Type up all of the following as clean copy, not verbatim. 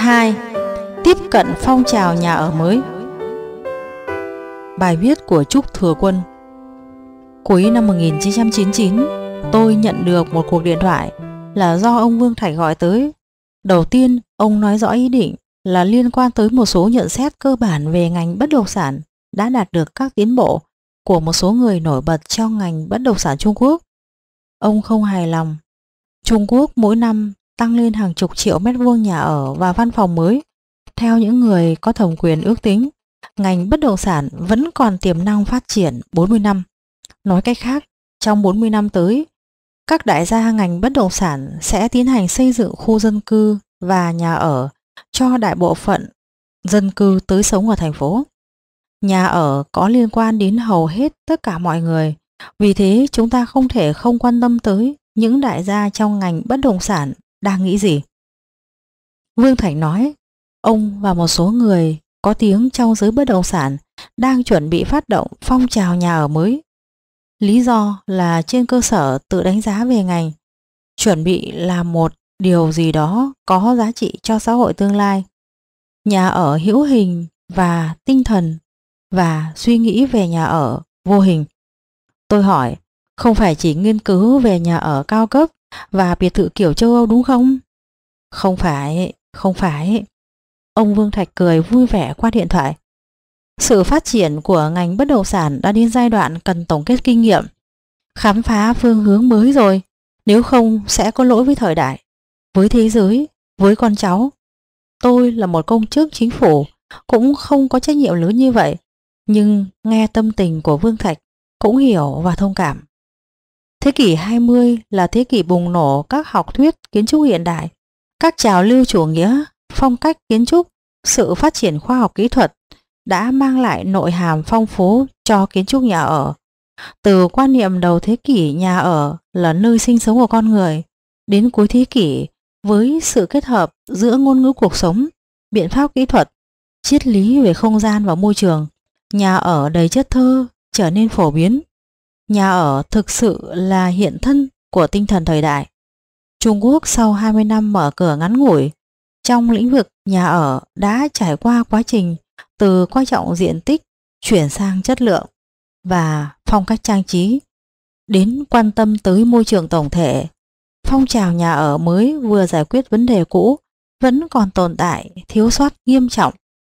2. Tiếp cận phong trào nhà ở mới. Bài viết của Trúc Thừa Quân. Cuối năm 1999, tôi nhận được một cuộc điện thoại là do ông Vương Thạch gọi tới. Đầu tiên, ông nói rõ ý định là liên quan tới một số nhận xét cơ bản về ngành bất động sản đã đạt được các tiến bộ của một số người nổi bật trong ngành bất động sản Trung Quốc. Ông không hài lòng. Trung Quốc mỗi năm tăng lên hàng chục triệu mét vuông nhà ở và văn phòng mới. Theo những người có thẩm quyền ước tính, ngành bất động sản vẫn còn tiềm năng phát triển 40 năm. Nói cách khác, trong 40 năm tới, các đại gia ngành bất động sản sẽ tiến hành xây dựng khu dân cư và nhà ở cho đại bộ phận dân cư tới sống ở thành phố. Nhà ở có liên quan đến hầu hết tất cả mọi người, vì thế chúng ta không thể không quan tâm tới những đại gia trong ngành bất động sản đang nghĩ gì. Vương Thạch nói, ông và một số người có tiếng trong giới bất động sản đang chuẩn bị phát động phong trào nhà ở mới. Lý do là trên cơ sở tự đánh giá về ngành, chuẩn bị làm một điều gì đó có giá trị cho xã hội tương lai. Nhà ở hữu hình và tinh thần và suy nghĩ về nhà ở vô hình. Tôi hỏi, không phải chỉ nghiên cứu về nhà ở cao cấp và biệt thự kiểu châu Âu đúng không? Không phải. Ông Vương Thạch cười vui vẻ qua điện thoại. Sự phát triển của ngành bất động sản đã đến giai đoạn cần tổng kết kinh nghiệm, khám phá phương hướng mới rồi, nếu không sẽ có lỗi với thời đại, với thế giới, với con cháu. Tôi là một công chức chính phủ, cũng không có trách nhiệm lớn như vậy, nhưng nghe tâm tình của Vương Thạch cũng hiểu và thông cảm. Thế kỷ 20 là thế kỷ bùng nổ các học thuyết kiến trúc hiện đại, các trào lưu chủ nghĩa, phong cách kiến trúc, sự phát triển khoa học kỹ thuật đã mang lại nội hàm phong phú cho kiến trúc nhà ở. Từ quan niệm đầu thế kỷ nhà ở là nơi sinh sống của con người, đến cuối thế kỷ với sự kết hợp giữa ngôn ngữ cuộc sống, biện pháp kỹ thuật, triết lý về không gian và môi trường, nhà ở đầy chất thơ trở nên phổ biến. Nhà ở thực sự là hiện thân của tinh thần thời đại. Trung Quốc sau 20 năm mở cửa ngắn ngủi, trong lĩnh vực nhà ở đã trải qua quá trình từ coi trọng diện tích chuyển sang chất lượng và phong cách trang trí, đến quan tâm tới môi trường tổng thể. Phong trào nhà ở mới vừa giải quyết vấn đề cũ vẫn còn tồn tại thiếu sót nghiêm trọng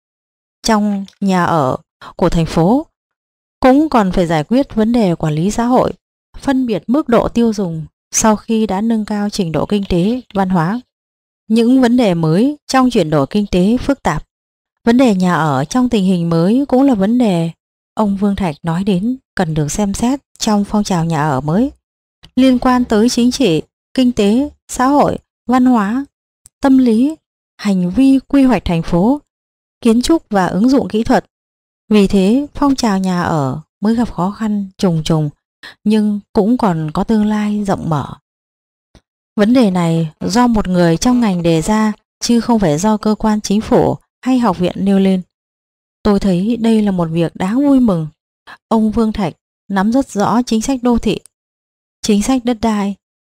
trong nhà ở của thành phố, cũng còn phải giải quyết vấn đề quản lý xã hội, phân biệt mức độ tiêu dùng sau khi đã nâng cao trình độ kinh tế, văn hóa. Những vấn đề mới trong chuyển đổi kinh tế phức tạp. Vấn đề nhà ở trong tình hình mới cũng là vấn đề ông Vương Thạch nói đến cần được xem xét trong phong trào nhà ở mới, liên quan tới chính trị, kinh tế, xã hội, văn hóa, tâm lý, hành vi quy hoạch thành phố, kiến trúc và ứng dụng kỹ thuật. Vì thế, phong trào nhà ở mới gặp khó khăn trùng trùng, nhưng cũng còn có tương lai rộng mở. Vấn đề này do một người trong ngành đề ra, chứ không phải do cơ quan chính phủ hay học viện nêu lên. Tôi thấy đây là một việc đáng vui mừng. Ông Vương Thạch nắm rất rõ chính sách đô thị, chính sách đất đai,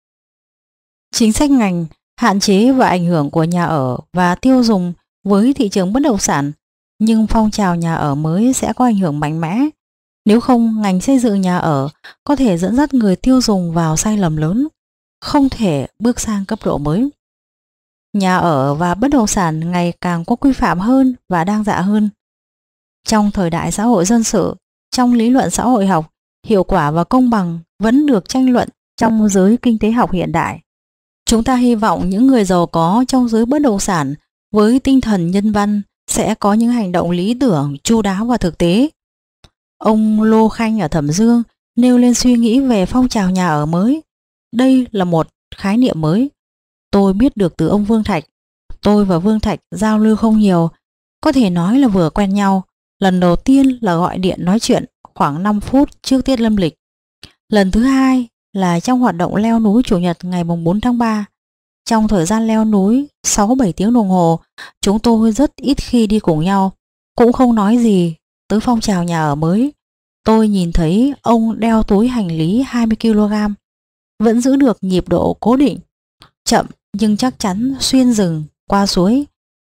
chính sách ngành, hạn chế và ảnh hưởng của nhà ở và tiêu dùng với thị trường bất động sản. Nhưng phong trào nhà ở mới sẽ có ảnh hưởng mạnh mẽ. Nếu không, ngành xây dựng nhà ở có thể dẫn dắt người tiêu dùng vào sai lầm lớn, không thể bước sang cấp độ mới. Nhà ở và bất động sản ngày càng có quy phạm hơn và đa dạng hơn. Trong thời đại xã hội dân sự, trong lý luận xã hội học, hiệu quả và công bằng vẫn được tranh luận trong giới kinh tế học hiện đại. Chúng ta hy vọng những người giàu có trong giới bất động sản với tinh thần nhân văn sẽ có những hành động lý tưởng, chu đáo và thực tế. Ông Lô Khanh ở Thẩm Dương nêu lên suy nghĩ về phong trào nhà ở mới. Đây là một khái niệm mới. Tôi biết được từ ông Vương Thạch. Tôi và Vương Thạch giao lưu không nhiều, có thể nói là vừa quen nhau. Lần đầu tiên là gọi điện nói chuyện khoảng 5 phút trước tiết lâm lịch. Lần thứ hai là trong hoạt động leo núi Chủ nhật ngày 4 tháng 3. Trong thời gian leo núi 6-7 tiếng đồng hồ, chúng tôi rất ít khi đi cùng nhau, cũng không nói gì tới phong trào nhà ở mới. Tôi nhìn thấy ông đeo túi hành lý 20 kg, vẫn giữ được nhịp độ cố định, chậm nhưng chắc chắn xuyên rừng, qua suối.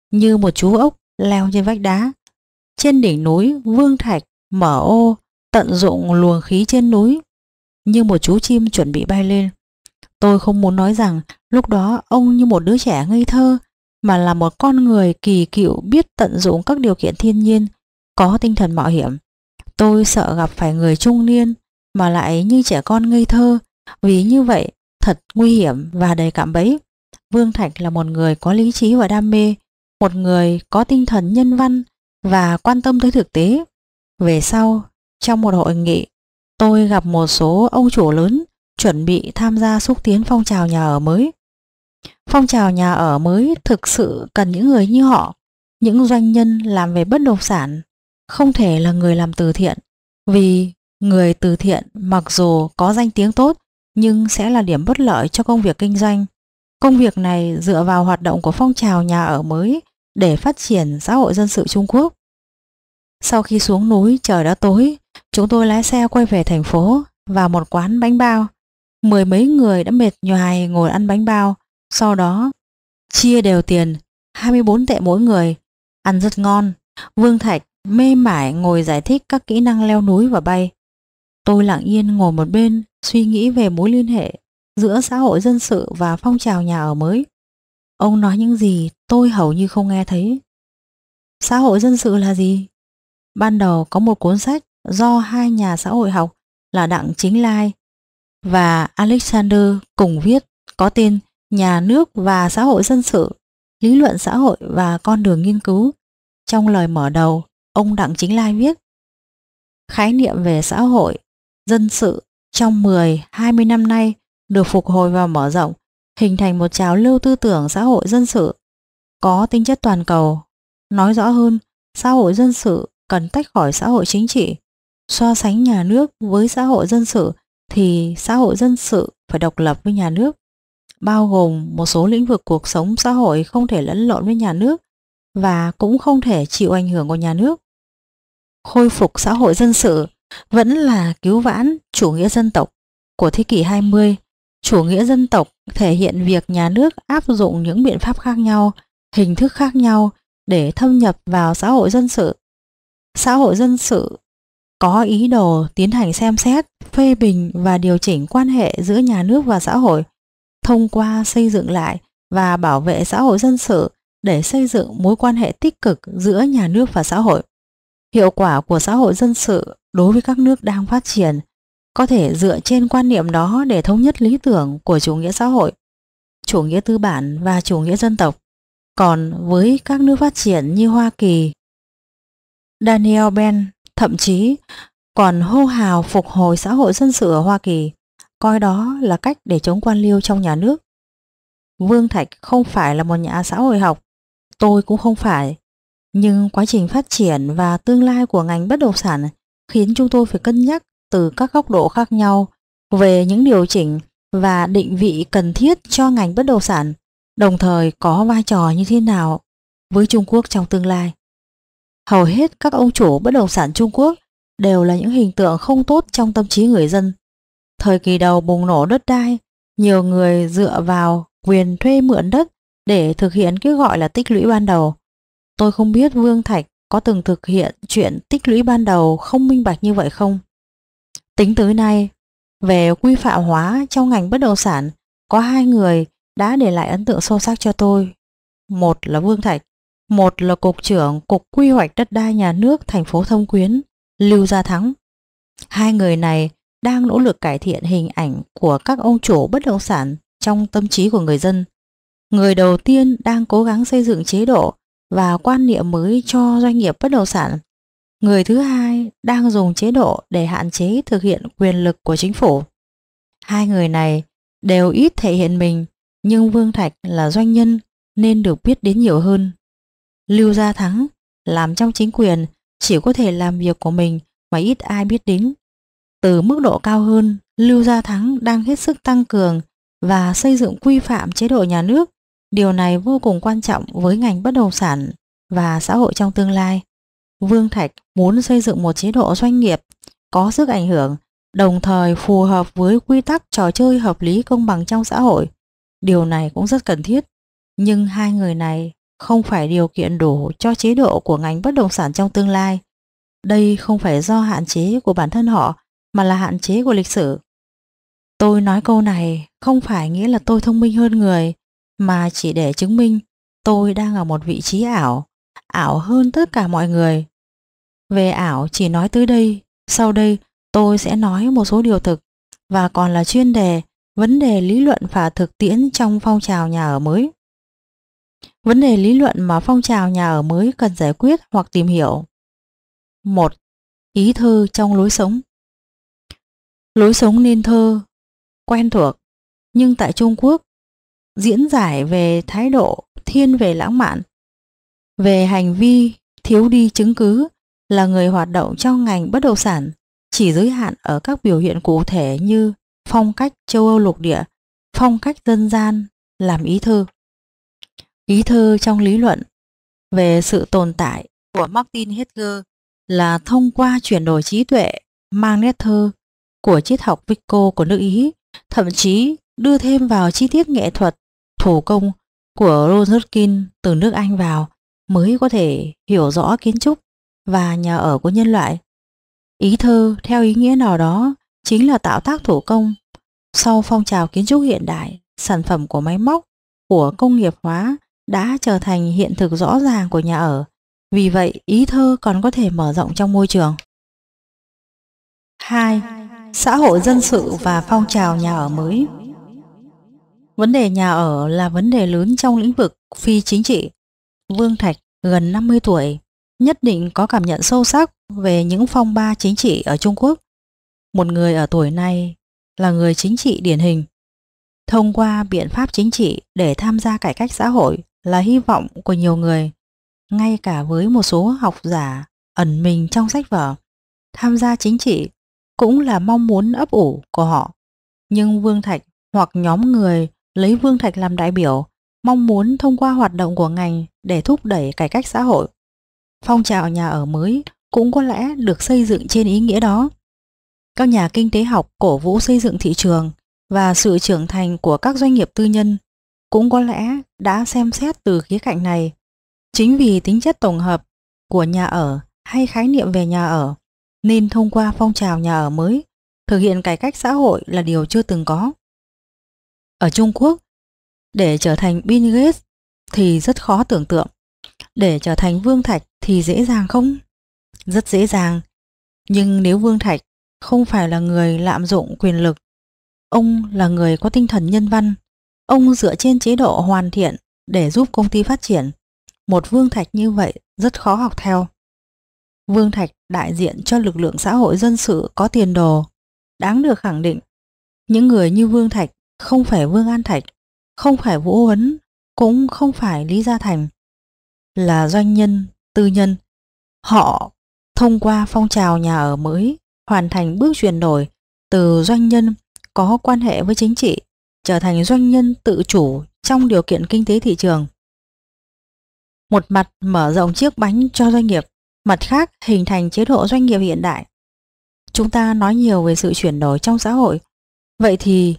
như một chú ốc leo trên vách đá. Trên đỉnh núi, Vương Thạch mở ô, tận dụng luồng khí trên núi, như một chú chim chuẩn bị bay lên. Tôi không muốn nói rằng lúc đó ông như một đứa trẻ ngây thơ, mà là một con người kỳ cựu biết tận dụng các điều kiện thiên nhiên, có tinh thần mạo hiểm. Tôi sợ gặp phải người trung niên mà lại như trẻ con ngây thơ, vì như vậy thật nguy hiểm và đầy cạm bẫy. Vương Thạch là một người có lý trí và đam mê, một người có tinh thần nhân văn và quan tâm tới thực tế. Về sau, trong một hội nghị, tôi gặp một số ông chủ lớn chuẩn bị tham gia xúc tiến phong trào nhà ở mới. Phong trào nhà ở mới thực sự cần những người như họ, những doanh nhân làm về bất động sản, không thể là người làm từ thiện, vì người từ thiện mặc dù có danh tiếng tốt nhưng sẽ là điểm bất lợi cho công việc kinh doanh. Công việc này dựa vào hoạt động của phong trào nhà ở mới để phát triển xã hội dân sự Trung Quốc. Sau khi xuống núi trời đã tối, chúng tôi lái xe quay về thành phố, vào một quán bánh bao. Mười mấy người đã mệt nhoài ngồi ăn bánh bao, sau đó chia đều tiền, 24 tệ mỗi người, ăn rất ngon. Vương Thạch mê mải ngồi giải thích các kỹ năng leo núi và bay. Tôi lặng yên ngồi một bên, suy nghĩ về mối liên hệ giữa xã hội dân sự và phong trào nhà ở mới. Ông nói những gì tôi hầu như không nghe thấy. Xã hội dân sự là gì? Ban đầu có một cuốn sách do hai nhà xã hội học là Đặng Chính Lai và Alexander cùng viết, có tên Nhà nước và xã hội dân sự, lý luận xã hội và con đường nghiên cứu. Trong lời mở đầu, ông Đặng Chính Lai viết: khái niệm về xã hội dân sự trong 10-20 năm nay được phục hồi và mở rộng, hình thành một trào lưu tư tưởng xã hội dân sự có tính chất toàn cầu. Nói rõ hơn, xã hội dân sự cần tách khỏi xã hội chính trị. So sánh nhà nước với xã hội dân sự thì xã hội dân sự phải độc lập với nhà nước, bao gồm một số lĩnh vực cuộc sống xã hội không thể lẫn lộn với nhà nước và cũng không thể chịu ảnh hưởng của nhà nước. Khôi phục xã hội dân sự vẫn là cứu vãn chủ nghĩa dân tộc của thế kỷ 20. Chủ nghĩa dân tộc thể hiện việc nhà nước áp dụng những biện pháp khác nhau, hình thức khác nhau để thâm nhập vào xã hội dân sự. Xã hội dân sự có ý đồ tiến hành xem xét, phê bình và điều chỉnh quan hệ giữa nhà nước và xã hội, thông qua xây dựng lại và bảo vệ xã hội dân sự để xây dựng mối quan hệ tích cực giữa nhà nước và xã hội. Hiệu quả của xã hội dân sự đối với các nước đang phát triển có thể dựa trên quan niệm đó để thống nhất lý tưởng của chủ nghĩa xã hội, chủ nghĩa tư bản và chủ nghĩa dân tộc. Còn với các nước phát triển như Hoa Kỳ, Daniel Ben thậm chí còn hô hào phục hồi xã hội dân sự ở Hoa Kỳ, coi đó là cách để chống quan liêu trong nhà nước. Vương Thạch không phải là một nhà xã hội học, tôi cũng không phải, nhưng quá trình phát triển và tương lai của ngành bất động sản khiến chúng tôi phải cân nhắc từ các góc độ khác nhau về những điều chỉnh và định vị cần thiết cho ngành bất động sản, đồng thời có vai trò như thế nào với Trung Quốc trong tương lai. Hầu hết các ông chủ bất động sản Trung Quốc đều là những hình tượng không tốt trong tâm trí người dân. Thời kỳ đầu bùng nổ đất đai, nhiều người dựa vào quyền thuê mượn đất để thực hiện cái gọi là tích lũy ban đầu. Tôi không biết Vương Thạch có từng thực hiện chuyện tích lũy ban đầu không minh bạch như vậy không. Tính tới nay, về quy phạm hóa trong ngành bất động sản, có hai người đã để lại ấn tượng sâu sắc cho tôi. Một là Vương Thạch, một là Cục trưởng Cục Quy hoạch Đất đai Nhà nước thành phố Thâm Quyến, Lưu Gia Thắng. Hai người này đang nỗ lực cải thiện hình ảnh của các ông chủ bất động sản trong tâm trí của người dân. Người đầu tiên đang cố gắng xây dựng chế độ và quan niệm mới cho doanh nghiệp bất động sản. Người thứ hai đang dùng chế độ để hạn chế thực hiện quyền lực của chính phủ. Hai người này đều ít thể hiện mình, nhưng Vương Thạch là doanh nhân nên được biết đến nhiều hơn. Lưu Gia Thắng làm trong chính quyền chỉ có thể làm việc của mình mà ít ai biết đến. Từ mức độ cao hơn, Lưu Gia Thắng đang hết sức tăng cường và xây dựng quy phạm chế độ nhà nước. Điều này vô cùng quan trọng với ngành bất động sản và xã hội trong tương lai. Vương Thạch muốn xây dựng một chế độ doanh nghiệp có sức ảnh hưởng, đồng thời phù hợp với quy tắc trò chơi hợp lý công bằng trong xã hội. Điều này cũng rất cần thiết, nhưng hai người này không phải điều kiện đủ cho chế độ của ngành bất động sản trong tương lai. Đây không phải do hạn chế của bản thân họ mà là hạn chế của lịch sử. Tôi nói câu này không phải nghĩa là tôi thông minh hơn người, mà chỉ để chứng minh tôi đang ở một vị trí ảo, ảo hơn tất cả mọi người. Về ảo chỉ nói tới đây, sau đây tôi sẽ nói một số điều thực và còn là chuyên đề, vấn đề lý luận và thực tiễn trong phong trào nhà ở mới. Vấn đề lý luận mà phong trào nhà ở mới cần giải quyết hoặc tìm hiểu. 1. Ý thơ trong lối sống. Lối sống nên thơ, quen thuộc, nhưng tại Trung Quốc, diễn giải về thái độ thiên về lãng mạn, về hành vi thiếu đi chứng cứ là người hoạt động trong ngành bất động sản chỉ giới hạn ở các biểu hiện cụ thể như phong cách châu Âu lục địa, phong cách dân gian làm ý thơ. Ý thơ trong lý luận về sự tồn tại của Martin Heidegger là thông qua chuyển đổi trí tuệ mang nét thơ của triết học Vico của nước Ý, thậm chí đưa thêm vào chi tiết nghệ thuật thủ công của Roskin từ nước Anh vào mới có thể hiểu rõ kiến trúc và nhà ở của nhân loại. Ý thơ theo ý nghĩa nào đó chính là tạo tác thủ công. Sau phong trào kiến trúc hiện đại, sản phẩm của máy móc, của công nghiệp hóa đã trở thành hiện thực rõ ràng của nhà ở. Vì vậy, ý thơ còn có thể mở rộng trong môi trường. 2. Xã hội dân sự và phong trào nhà ở mới. Vấn đề nhà ở là vấn đề lớn trong lĩnh vực phi chính trị. Vương Thạch, gần 50 tuổi, nhất định có cảm nhận sâu sắc về những phong ba chính trị ở Trung Quốc. Một người ở tuổi này là người chính trị điển hình. Thông qua biện pháp chính trị để tham gia cải cách xã hội là hy vọng của nhiều người, ngay cả với một số học giả ẩn mình trong sách vở. Tham gia chính trị cũng là mong muốn ấp ủ của họ. Nhưng Vương Thạch hoặc nhóm người lấy Vương Thạch làm đại biểu mong muốn thông qua hoạt động của ngành để thúc đẩy cải cách xã hội. Phong trào nhà ở mới cũng có lẽ được xây dựng trên ý nghĩa đó. Các nhà kinh tế học cổ vũ xây dựng thị trường và sự trưởng thành của các doanh nghiệp tư nhân cũng có lẽ đã xem xét từ khía cạnh này. Chính vì tính chất tổng hợp của nhà ở hay khái niệm về nhà ở nên thông qua phong trào nhà ở mới thực hiện cải cách xã hội là điều chưa từng có. Ở Trung Quốc, để trở thành Bill Gates thì rất khó tưởng tượng. Để trở thành Vương Thạch thì dễ dàng không? Rất dễ dàng. Nhưng nếu Vương Thạch không phải là người lạm dụng quyền lực, ông là người có tinh thần nhân văn, ông dựa trên chế độ hoàn thiện để giúp công ty phát triển. Một Vương Thạch như vậy rất khó học theo. Vương Thạch đại diện cho lực lượng xã hội dân sự có tiền đồ, đáng được khẳng định. Những người như Vương Thạch không phải Vương An Thạch, không phải Vũ Huấn, cũng không phải Lý Gia Thành, là doanh nhân, tư nhân. Họ thông qua phong trào nhà ở mới hoàn thành bước chuyển đổi từ doanh nhân có quan hệ với chính trị trở thành doanh nhân tự chủ trong điều kiện kinh tế thị trường. Một mặt mở rộng chiếc bánh cho doanh nghiệp, mặt khác hình thành chế độ doanh nghiệp hiện đại. Chúng ta nói nhiều về sự chuyển đổi trong xã hội. Vậy thì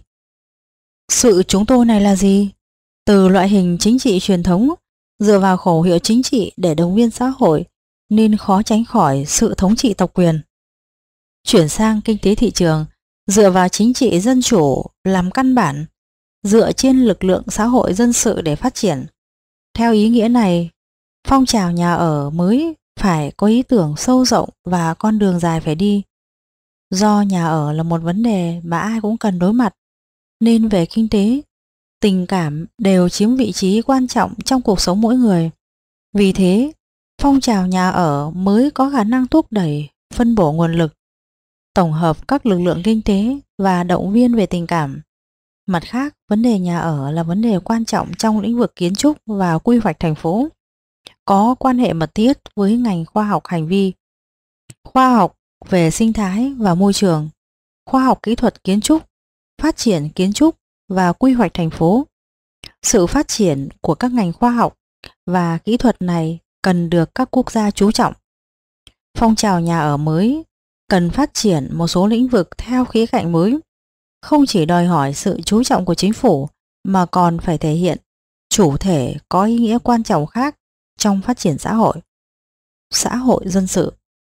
sự chúng tôi này là gì? Từ loại hình chính trị truyền thống dựa vào khẩu hiệu chính trị để động viên xã hội nên khó tránh khỏi sự thống trị tộc quyền. Chuyển sang kinh tế thị trường dựa vào chính trị dân chủ làm căn bản, dựa trên lực lượng xã hội dân sự để phát triển. Theo ý nghĩa này, phong trào nhà ở mới phải có ý tưởng sâu rộng và con đường dài phải đi. Do nhà ở là một vấn đề mà ai cũng cần đối mặt, nên về kinh tế, tình cảm đều chiếm vị trí quan trọng trong cuộc sống mỗi người. Vì thế, phong trào nhà ở mới có khả năng thúc đẩy, phân bổ nguồn lực, tổng hợp các lực lượng kinh tế và động viên về tình cảm. Mặt khác, vấn đề nhà ở là vấn đề quan trọng trong lĩnh vực kiến trúc và quy hoạch thành phố, có quan hệ mật thiết với ngành khoa học hành vi, khoa học về sinh thái và môi trường, khoa học kỹ thuật kiến trúc, phát triển kiến trúc và quy hoạch thành phố. Sự phát triển của các ngành khoa học và kỹ thuật này cần được các quốc gia chú trọng. Phong trào nhà ở mới cần phát triển một số lĩnh vực theo khía cạnh mới, không chỉ đòi hỏi sự chú trọng của chính phủ mà còn phải thể hiện chủ thể có ý nghĩa quan trọng khác trong phát triển xã hội dân sự.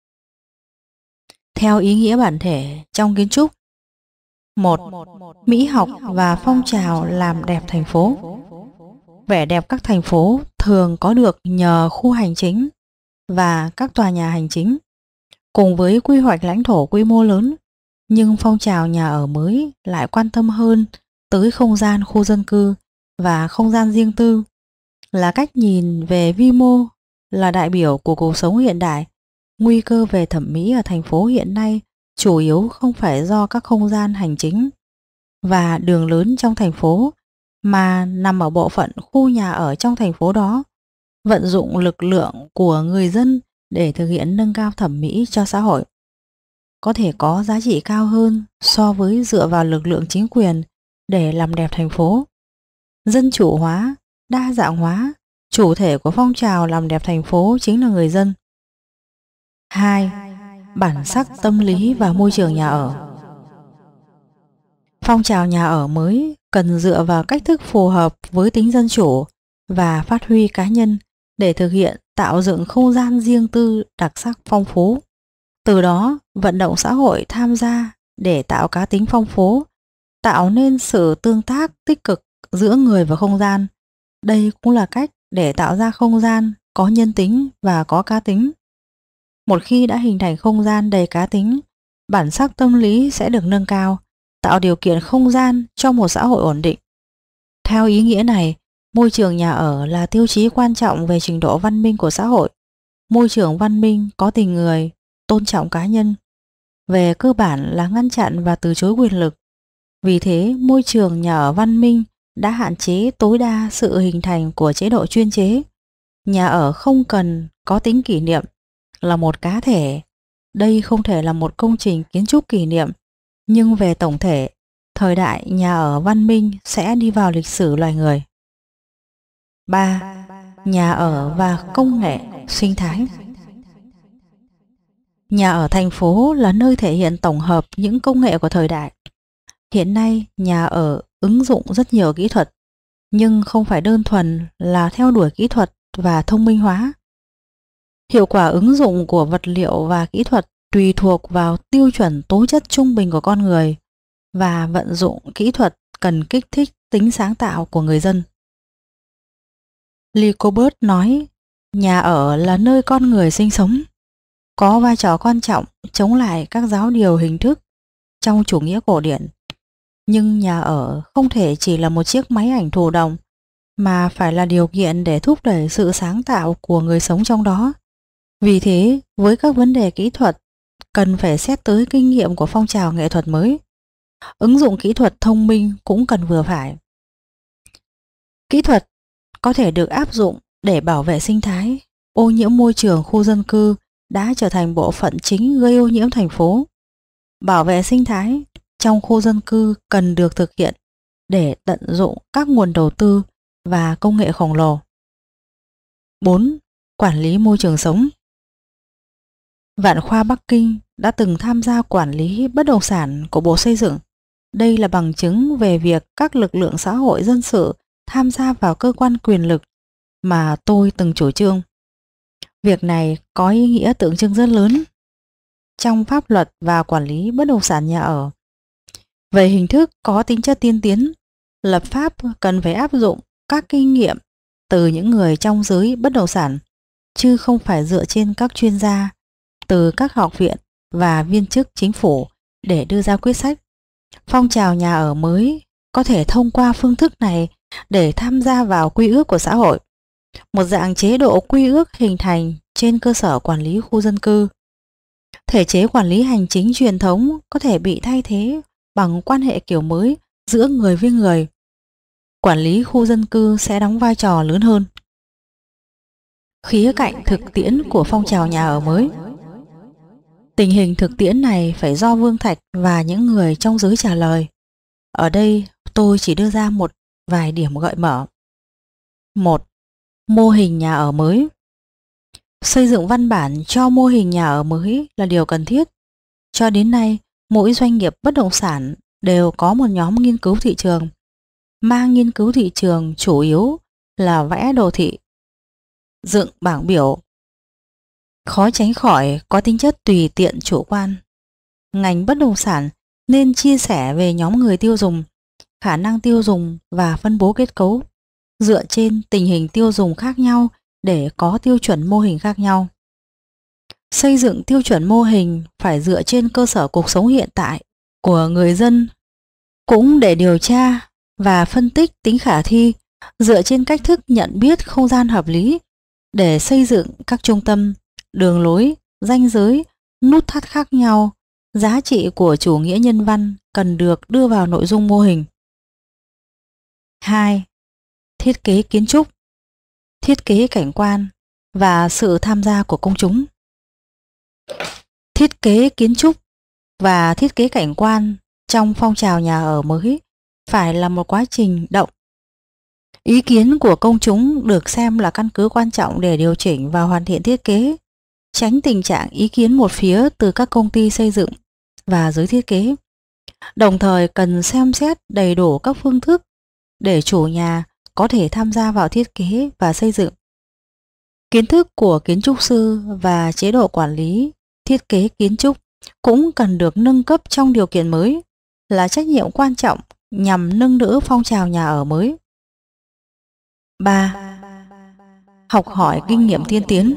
Theo ý nghĩa bản thể trong kiến trúc. 1. Mỹ học và phong trào làm đẹp thành phố. Vẻ đẹp các thành phố thường có được nhờ khu hành chính và các tòa nhà hành chính, cùng với quy hoạch lãnh thổ quy mô lớn, nhưng phong trào nhà ở mới lại quan tâm hơn tới không gian khu dân cư và không gian riêng tư, là cách nhìn về vi mô, là đại biểu của cuộc sống hiện đại. Nguy cơ về thẩm mỹ ở thành phố hiện nay chủ yếu không phải do các không gian hành chính và đường lớn trong thành phố, mà nằm ở bộ phận khu nhà ở trong thành phố đó, vận dụng lực lượng của người dân để thực hiện nâng cao thẩm mỹ cho xã hội, có thể có giá trị cao hơn so với dựa vào lực lượng chính quyền để làm đẹp thành phố. Dân chủ hóa, đa dạng hóa, chủ thể của phong trào làm đẹp thành phố chính là người dân. 2. Bản sắc tâm lý và môi trường nhà ở. Phong trào nhà ở mới cần dựa vào cách thức phù hợp với tính dân chủ và phát huy cá nhân để thực hiện tạo dựng không gian riêng tư đặc sắc phong phú. Từ đó, vận động xã hội tham gia để tạo cá tính phong phú, tạo nên sự tương tác tích cực giữa người và không gian. Đây cũng là cách để tạo ra không gian có nhân tính và có cá tính. Một khi đã hình thành không gian đầy cá tính, bản sắc tâm lý sẽ được nâng cao, tạo điều kiện không gian cho một xã hội ổn định. Theo ý nghĩa này, môi trường nhà ở là tiêu chí quan trọng về trình độ văn minh của xã hội. Môi trường văn minh có tình người, tôn trọng cá nhân, về cơ bản là ngăn chặn và từ chối quyền lực. Vì thế, môi trường nhà ở văn minh đã hạn chế tối đa sự hình thành của chế độ chuyên chế. Nhà ở không cần có tính kỷ niệm, là một cá thể. Đây không thể là một công trình kiến trúc kỷ niệm, nhưng về tổng thể, thời đại nhà ở văn minh sẽ đi vào lịch sử loài người. 3. Nhà ở và công nghệ sinh thái. Nhà ở thành phố là nơi thể hiện tổng hợp những công nghệ của thời đại. Hiện nay, nhà ở ứng dụng rất nhiều kỹ thuật, nhưng không phải đơn thuần là theo đuổi kỹ thuật và thông minh hóa. Hiệu quả ứng dụng của vật liệu và kỹ thuật tùy thuộc vào tiêu chuẩn tố chất trung bình của con người, và vận dụng kỹ thuật cần kích thích tính sáng tạo của người dân. Lee Colbert nói, nhà ở là nơi con người sinh sống, có vai trò quan trọng chống lại các giáo điều hình thức trong chủ nghĩa cổ điển. Nhưng nhà ở không thể chỉ là một chiếc máy ảnh thụ động, mà phải là điều kiện để thúc đẩy sự sáng tạo của người sống trong đó. Vì thế, với các vấn đề kỹ thuật, cần phải xét tới kinh nghiệm của phong trào nghệ thuật mới. Ứng dụng kỹ thuật thông minh cũng cần vừa phải. Kỹ thuật có thể được áp dụng để bảo vệ sinh thái. Ô nhiễm môi trường khu dân cư đã trở thành bộ phận chính gây ô nhiễm thành phố. Bảo vệ sinh thái trong khu dân cư cần được thực hiện để tận dụng các nguồn đầu tư và công nghệ khổng lồ. 4. Quản lý môi trường sống. Vạn Khoa Bắc Kinh đã từng tham gia quản lý bất động sản của Bộ Xây dựng. Đây là bằng chứng về việc các lực lượng xã hội dân sự tham gia vào cơ quan quyền lực mà tôi từng chủ trương. Việc này có ý nghĩa tượng trưng rất lớn trong pháp luật và quản lý bất động sản nhà ở. Về hình thức có tính chất tiên tiến, lập pháp cần phải áp dụng các kinh nghiệm từ những người trong giới bất động sản, chứ không phải dựa trên các chuyên gia từ các học viện và viên chức chính phủ để đưa ra quyết sách. Phong trào nhà ở mới có thể thông qua phương thức này để tham gia vào quy ước của xã hội, một dạng chế độ quy ước hình thành trên cơ sở quản lý khu dân cư. Thể chế quản lý hành chính truyền thống có thể bị thay thế bằng quan hệ kiểu mới giữa người với người. Quản lý khu dân cư sẽ đóng vai trò lớn hơn. Khía cạnh thực tiễn của phong trào nhà ở mới. Tình hình thực tiễn này phải do Vương Thạch và những người trong giới trả lời. Ở đây tôi chỉ đưa ra một vài điểm gợi mở. 1. Mô hình nhà ở mới. Xây dựng văn bản cho mô hình nhà ở mới là điều cần thiết. Cho đến nay, mỗi doanh nghiệp bất động sản đều có một nhóm nghiên cứu thị trường. Mang nghiên cứu thị trường chủ yếu là vẽ đồ thị, dựng bảng biểu, khó tránh khỏi có tính chất tùy tiện chủ quan. Ngành bất động sản nên chia sẻ về nhóm người tiêu dùng, khả năng tiêu dùng và phân bố kết cấu dựa trên tình hình tiêu dùng khác nhau để có tiêu chuẩn mô hình khác nhau. Xây dựng tiêu chuẩn mô hình phải dựa trên cơ sở cuộc sống hiện tại của người dân, cũng để điều tra và phân tích tính khả thi dựa trên cách thức nhận biết không gian hợp lý để xây dựng các trung tâm, đường lối, ranh giới, nút thắt khác nhau. Giá trị của chủ nghĩa nhân văn cần được đưa vào nội dung mô hình. 2. Thiết kế kiến trúc, thiết kế cảnh quan và sự tham gia của công chúng. Thiết kế kiến trúc và thiết kế cảnh quan trong phong trào nhà ở mới phải là một quá trình động. Ý kiến của công chúng được xem là căn cứ quan trọng để điều chỉnh và hoàn thiện thiết kế, tránh tình trạng ý kiến một phía từ các công ty xây dựng và giới thiết kế. Đồng thời cần xem xét đầy đủ các phương thức để chủ nhà có thể tham gia vào thiết kế và xây dựng. Kiến thức của kiến trúc sư và chế độ quản lý thiết kế kiến trúc cũng cần được nâng cấp trong điều kiện mới, là trách nhiệm quan trọng nhằm nâng đỡ phong trào nhà ở mới. 3. Học hỏi kinh nghiệm tiên tiến.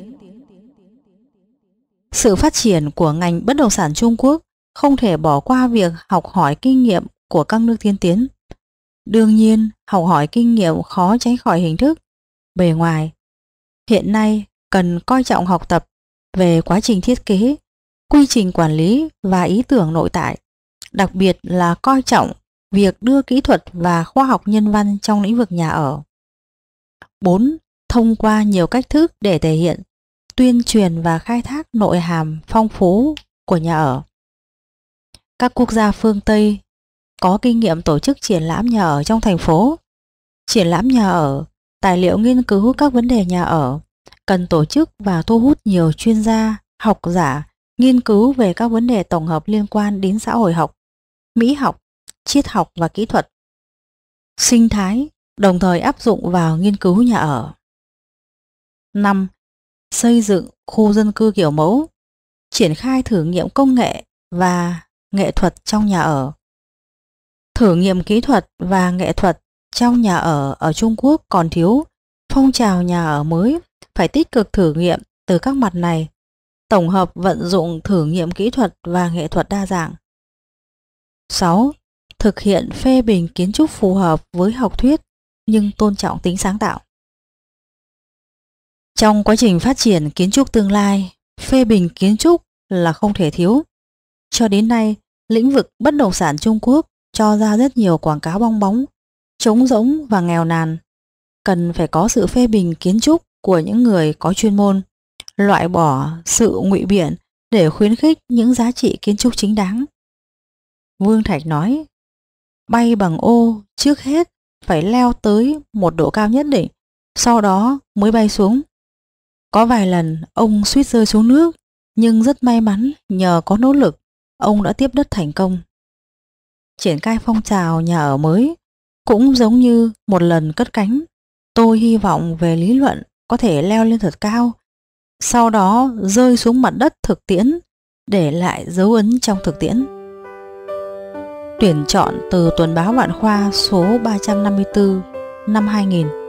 Sự phát triển của ngành bất động sản Trung Quốc không thể bỏ qua việc học hỏi kinh nghiệm của các nước tiên tiến. Đương nhiên, học hỏi kinh nghiệm khó tránh khỏi hình thức, bề ngoài. Hiện nay, cần coi trọng học tập về quá trình thiết kế, quy trình quản lý và ý tưởng nội tại, đặc biệt là coi trọng việc đưa kỹ thuật và khoa học nhân văn trong lĩnh vực nhà ở. 4. Thông qua nhiều cách thức để thể hiện, tuyên truyền và khai thác nội hàm phong phú của nhà ở. Các quốc gia phương Tây có kinh nghiệm tổ chức triển lãm nhà ở trong thành phố. Triển lãm nhà ở, tài liệu nghiên cứu các vấn đề nhà ở, cần tổ chức và thu hút nhiều chuyên gia, học giả, nghiên cứu về các vấn đề tổng hợp liên quan đến xã hội học, mỹ học, triết học và kỹ thuật, sinh thái, đồng thời áp dụng vào nghiên cứu nhà ở. 5. Xây dựng khu dân cư kiểu mẫu, triển khai thử nghiệm công nghệ và nghệ thuật trong nhà ở. Thử nghiệm kỹ thuật và nghệ thuật trong nhà ở Trung Quốc còn thiếu, phong trào nhà ở mới phải tích cực thử nghiệm từ các mặt này, tổng hợp vận dụng thử nghiệm kỹ thuật và nghệ thuật đa dạng. 6. Thực hiện phê bình kiến trúc phù hợp với học thuyết nhưng tôn trọng tính sáng tạo. Trong quá trình phát triển kiến trúc tương lai, phê bình kiến trúc là không thể thiếu. Cho đến nay, lĩnh vực bất động sản Trung Quốc cho ra rất nhiều quảng cáo bong bóng, trống rỗng và nghèo nàn. Cần phải có sự phê bình kiến trúc của những người có chuyên môn, loại bỏ sự ngụy biện để khuyến khích những giá trị kiến trúc chính đáng. Vương Thạch nói, bay bằng ô trước hết phải leo tới một độ cao nhất định, sau đó mới bay xuống. Có vài lần ông suýt rơi xuống nước, nhưng rất may mắn nhờ có nỗ lực, ông đã tiếp đất thành công. Triển khai phong trào nhà ở mới cũng giống như một lần cất cánh. Tôi hy vọng về lý luận có thể leo lên thật cao, sau đó rơi xuống mặt đất thực tiễn, để lại dấu ấn trong thực tiễn. Tuyển chọn từ Tuần báo Vạn Khoa số 354 năm 2000.